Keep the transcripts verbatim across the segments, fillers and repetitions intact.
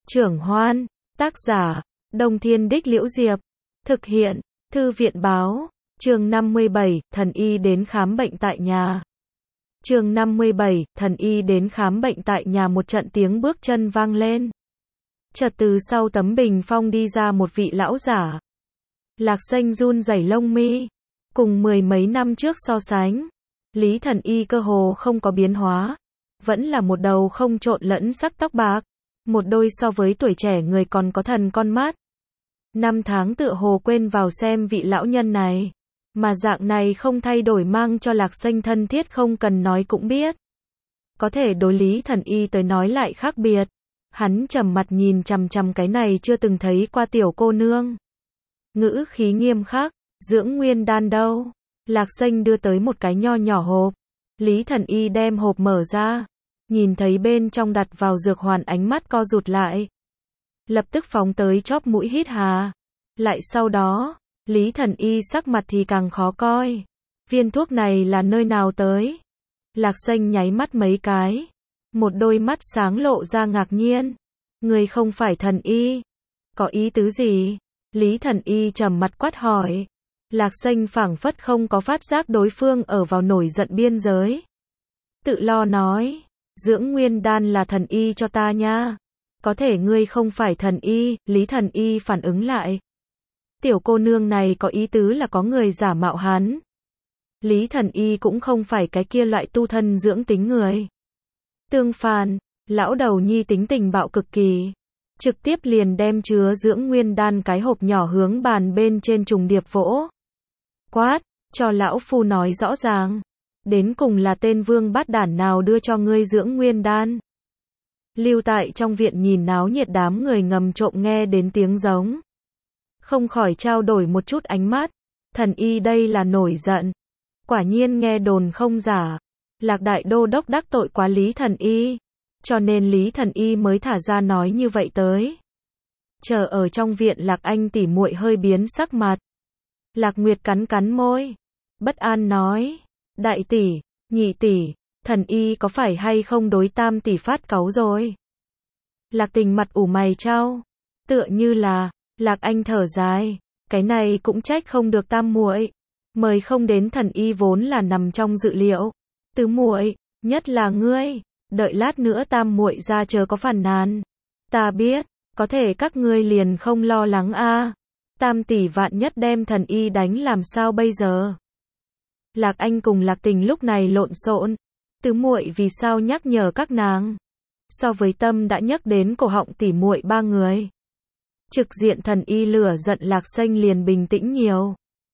Trưởng Hoan, tác giả, Đông Thiên Đích Liễu Diệp, thực hiện, Thư viện báo, chương năm mươi bảy, thần y đến khám bệnh tại nhà. Chương năm mươi bảy, thần y đến khám bệnh tại nhà. Một trận tiếng bước chân vang lên. Chợt từ sau tấm bình phong đi ra một vị lão giả. Lạc Xanh run rẩy lông mi. Cùng mười mấy năm trước so sánh, Lý thần y cơ hồ không có biến hóa. Vẫn là một đầu không trộn lẫn sắc tóc bạc. Một đôi so với tuổi trẻ người còn có thần con mắt. Năm tháng tựa hồ quên vào xem vị lão nhân này. Mà dạng này không thay đổi mang cho Lạc Xanh thân thiết không cần nói cũng biết. Có thể đối Lý thần y tới nói lại khác biệt. Hắn trầm mặt nhìn chằm chằm cái này chưa từng thấy qua tiểu cô nương. Ngữ khí nghiêm khắc, dưỡng nguyên đan đâu? Lạc Xanh đưa tới một cái nho nhỏ hộp. Lý thần y đem hộp mở ra. Nhìn thấy bên trong đặt vào dược hoàn, ánh mắt co rụt lại. Lập tức phóng tới chóp mũi hít hà. Lại sau đó, Lý thần y sắc mặt thì càng khó coi. Viên thuốc này là nơi nào tới? Lạc Xanh nháy mắt mấy cái. Một đôi mắt sáng lộ ra ngạc nhiên. Người không phải thần y. Có ý tứ gì? Lý thần y trầm mặt quát hỏi. Lạc Xanh phảng phất không có phát giác đối phương ở vào nổi giận biên giới. Tự lo nói. Dưỡng nguyên đan là thần y cho ta nha. Có thể ngươi không phải thần y. Lý thần y phản ứng lại. Tiểu cô nương này có ý tứ là có người giả mạo hắn. Lý thần y cũng không phải cái kia loại tu thân dưỡng tính người. Tương phản, lão đầu nhi tính tình bạo cực kỳ. Trực tiếp liền đem chứa dưỡng nguyên đan cái hộp nhỏ hướng bàn bên trên trùng điệp vỗ. Quát, cho lão phu nói rõ ràng. Đến cùng là tên vương bát đản nào đưa cho ngươi dưỡng nguyên đan? Lưu tại trong viện nhìn náo nhiệt đám người ngầm trộm nghe đến tiếng giống. Không khỏi trao đổi một chút ánh mắt. Thần y đây là nổi giận. Quả nhiên nghe đồn không giả. Lạc đại đô đốc đắc tội quá Lý thần y. Cho nên Lý thần y mới thả ra nói như vậy tới. Chờ ở trong viện Lạc Anh tỉ muội hơi biến sắc mặt. Lạc Nguyệt cắn cắn môi. Bất an nói. Đại tỷ, nhị tỷ, thần y có phải hay không đối tam tỷ phát cáu rồi? Lạc Tình mặt ủ mày trao. Tựa như là, Lạc Anh thở dài. Cái này cũng trách không được tam muội. Mời không đến thần y vốn là nằm trong dự liệu. Tứ muội, nhất là ngươi. Đợi lát nữa tam muội ra chờ có phản nàn. Ta biết, có thể các ngươi liền không lo lắng a. Tam tỷ vạn nhất đem thần y đánh làm sao bây giờ? Lạc Anh cùng Lạc Tình lúc này lộn xộn. Tứ muội vì sao nhắc nhở các nàng? So với Tâm đã nhắc đến cổ họng tỷ muội ba người. Trực diện thần y lửa giận Lạc Xanh liền bình tĩnh nhiều.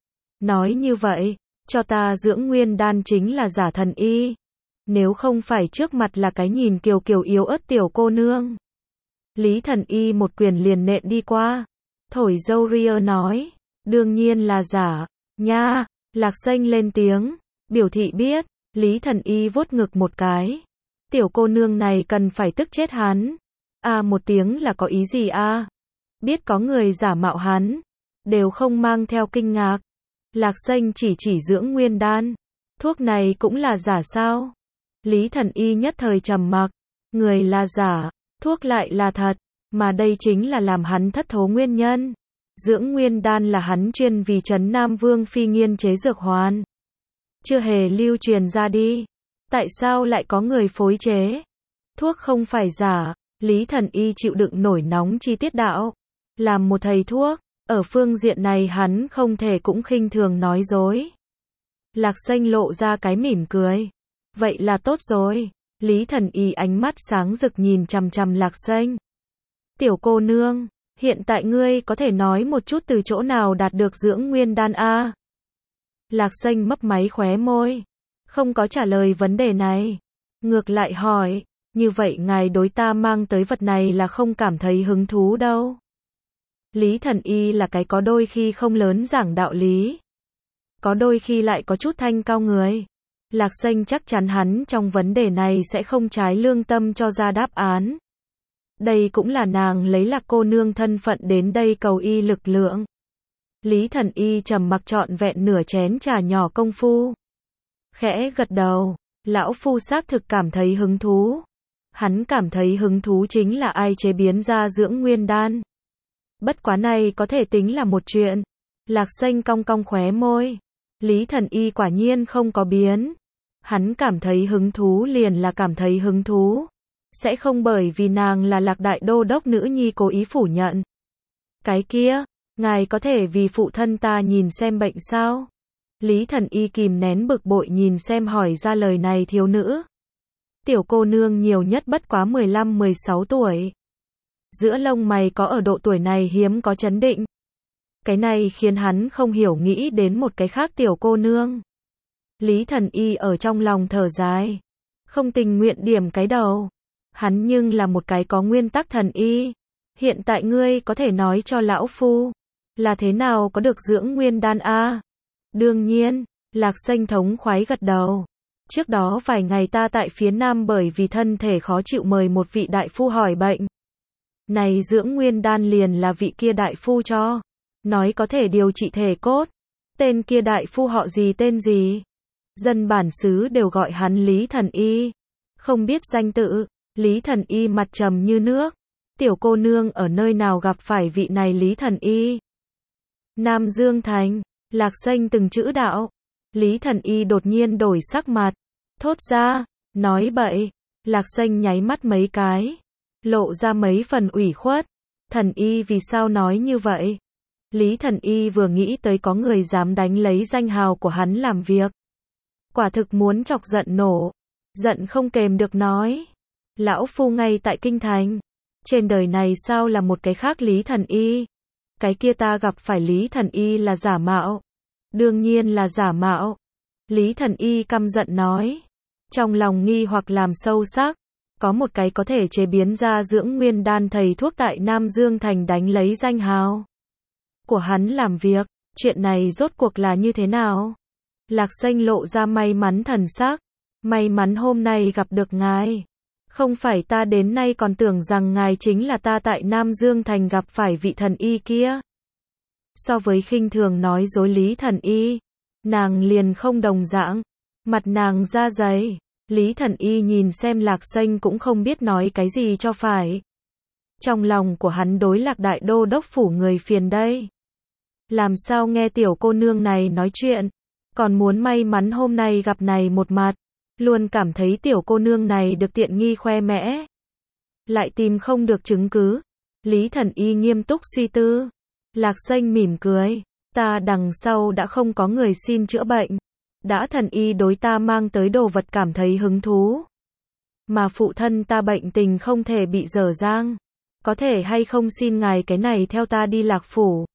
Nói như vậy, cho ta dưỡng nguyên đan chính là giả thần y. Nếu không phải trước mặt là cái nhìn kiều kiều yếu ớt tiểu cô nương. Lý thần y một quyền liền nện đi qua. Thổi dâu ria nói. Đương nhiên là giả. Nha. Lạc Xanh lên tiếng. Biểu thị biết. Lý thần y vuốt ngực một cái. Tiểu cô nương này cần phải tức chết hắn. A à, một tiếng là có ý gì a? À? Biết có người giả mạo hắn. Đều không mang theo kinh ngạc. Lạc Xanh chỉ chỉ dưỡng nguyên đan. Thuốc này cũng là giả sao? Lý thần y nhất thời trầm mặc. Người là giả, thuốc lại là thật. Mà đây chính là làm hắn thất thố nguyên nhân. Dưỡng nguyên đan là hắn chuyên vì Trấn Nam Vương phi nghiên chế dược hoàn. Chưa hề lưu truyền ra đi. Tại sao lại có người phối chế? Thuốc không phải giả. Lý thần y chịu đựng nổi nóng chi tiết đạo. Làm một thầy thuốc, ở phương diện này hắn không thể cũng khinh thường nói dối. Lạc Xanh lộ ra cái mỉm cười. Vậy là tốt rồi. Lý thần y ánh mắt sáng rực nhìn chằm chằm Lạc Xanh. Tiểu cô nương, hiện tại ngươi có thể nói một chút từ chỗ nào đạt được dưỡng nguyên đan a? Lạc Xanh mấp máy khóe môi. Không có trả lời vấn đề này. Ngược lại hỏi, như vậy ngài đối ta mang tới vật này là không cảm thấy hứng thú đâu. Lý thần y là cái có đôi khi không lớn giảng đạo lý. Có đôi khi lại có chút thanh cao người. Lạc Xanh chắc chắn hắn trong vấn đề này sẽ không trái lương tâm cho ra đáp án. Đây cũng là nàng lấy Lạc cô nương thân phận đến đây cầu y lực lượng. Lý thần y trầm mặc trọn vẹn nửa chén trà nhỏ công phu. Khẽ gật đầu, lão phu xác thực cảm thấy hứng thú. Hắn cảm thấy hứng thú chính là ai chế biến ra dưỡng nguyên đan. Bất quá này có thể tính là một chuyện. Lạc Xanh cong cong khóe môi. Lý Thần Y quả nhiên không có biến. Hắn cảm thấy hứng thú liền là cảm thấy hứng thú. Sẽ không bởi vì nàng là Lạc Đại Đô Đốc nữ nhi cố ý phủ nhận. Cái kia, ngài có thể vì phụ thân ta nhìn xem bệnh sao? Lý Thần Y kìm nén bực bội nhìn xem hỏi ra lời này thiếu nữ. Tiểu cô nương nhiều nhất bất quá mười lăm mười sáu tuổi. Giữa lông mày có ở độ tuổi này hiếm có chấn định. Cái này khiến hắn không hiểu nghĩ đến một cái khác tiểu cô nương. Lý Thần Y ở trong lòng thở dài. Không tình nguyện điểm cái đầu. Hắn nhưng là một cái có nguyên tắc thần y. Hiện tại ngươi có thể nói cho lão phu. Là thế nào có được dưỡng nguyên đan a? Đương nhiên, Lạc Xanh thống khoái gật đầu. Trước đó vài ngày ta tại phía Nam bởi vì thân thể khó chịu mời một vị đại phu hỏi bệnh. Này dưỡng nguyên đan liền là vị kia đại phu cho. Nói có thể điều trị thể cốt. Tên kia đại phu họ gì tên gì? Dân bản xứ đều gọi hắn Lý Thần Y. Không biết danh tự, Lý Thần Y mặt trầm như nước. Tiểu cô nương ở nơi nào gặp phải vị này Lý Thần Y? Nam Dương Thành, Lạc Xanh từng chữ đạo. Lý Thần Y đột nhiên đổi sắc mặt. Thốt ra, nói bậy. Lạc Xanh nháy mắt mấy cái. Lộ ra mấy phần ủy khuất. Thần Y vì sao nói như vậy? Lý Thần Y vừa nghĩ tới có người dám đánh lấy danh hào của hắn làm việc. Quả thực muốn chọc giận nổ. Giận không kềm được nói. Lão phu ngay tại kinh thành. Trên đời này sao là một cái khác Lý Thần Y? Cái kia ta gặp phải Lý Thần Y là giả mạo. Đương nhiên là giả mạo. Lý Thần Y căm giận nói. Trong lòng nghi hoặc làm sâu sắc. Có một cái có thể chế biến ra dưỡng nguyên đan thầy thuốc tại Nam Dương Thành đánh lấy danh hào của hắn làm việc. Chuyện này rốt cuộc là như thế nào? Lạc Xanh lộ ra may mắn thần sắc. May mắn hôm nay gặp được ngài. Không phải ta đến nay còn tưởng rằng ngài chính là ta tại Nam Dương Thành gặp phải vị thần y kia. So với khinh thường nói dối Lý Thần Y, nàng liền không đồng dạng. Mặt nàng ra dày. Lý Thần Y nhìn xem Lạc Xanh cũng không biết nói cái gì cho phải. Trong lòng của hắn đối Lạc Đại Đô Đốc phủ người phiền đây. Làm sao nghe tiểu cô nương này nói chuyện, còn muốn may mắn hôm nay gặp này một mặt. Luôn cảm thấy tiểu cô nương này được tiện nghi khoe mẽ. Lại tìm không được chứng cứ. Lý Thần Y nghiêm túc suy tư. Lạc Xanh mỉm cười. Ta đằng sau đã không có người xin chữa bệnh. Đã thần y đối ta mang tới đồ vật cảm thấy hứng thú. Mà phụ thân ta bệnh tình không thể bị dở dang. Có thể hay không xin ngài cái này theo ta đi Lạc phủ.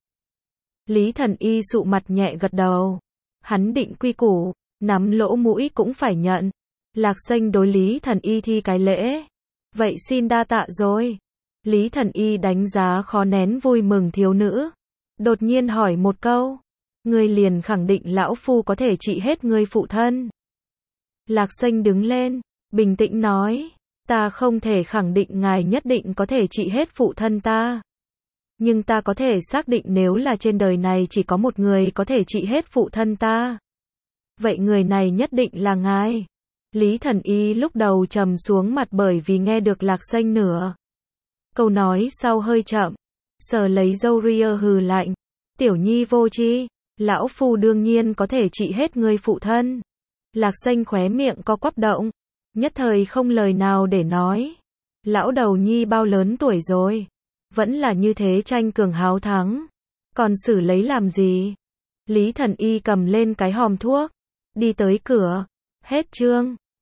Lý Thần Y sụ mặt nhẹ gật đầu. Hắn định quy củ. Nắm lỗ mũi cũng phải nhận. Lạc Xanh đối Lý Thần Y thi cái lễ. Vậy xin đa tạ rồi. Lý Thần Y đánh giá khó nén vui mừng thiếu nữ. Đột nhiên hỏi một câu. Ngươi liền khẳng định lão phu có thể trị hết ngươi phụ thân. Lạc Xanh đứng lên, bình tĩnh nói. Ta không thể khẳng định ngài nhất định có thể trị hết phụ thân ta. Nhưng ta có thể xác định nếu là trên đời này chỉ có một người có thể trị hết phụ thân ta. Vậy người này nhất định là ngài. Lý Thần Y lúc đầu trầm xuống mặt bởi vì nghe được Lạc Xanh nửa câu nói sau hơi chậm. Sờ lấy râu ria hừ lạnh. Tiểu nhi vô tri. Lão phu đương nhiên có thể trị hết người phụ thân. Lạc Xanh khóe miệng co quắp động. Nhất thời không lời nào để nói. Lão đầu nhi bao lớn tuổi rồi. Vẫn là như thế tranh cường háo thắng. Còn xử lấy làm gì? Lý Thần Y cầm lên cái hòm thuốc. Đi tới cửa. Hết chương.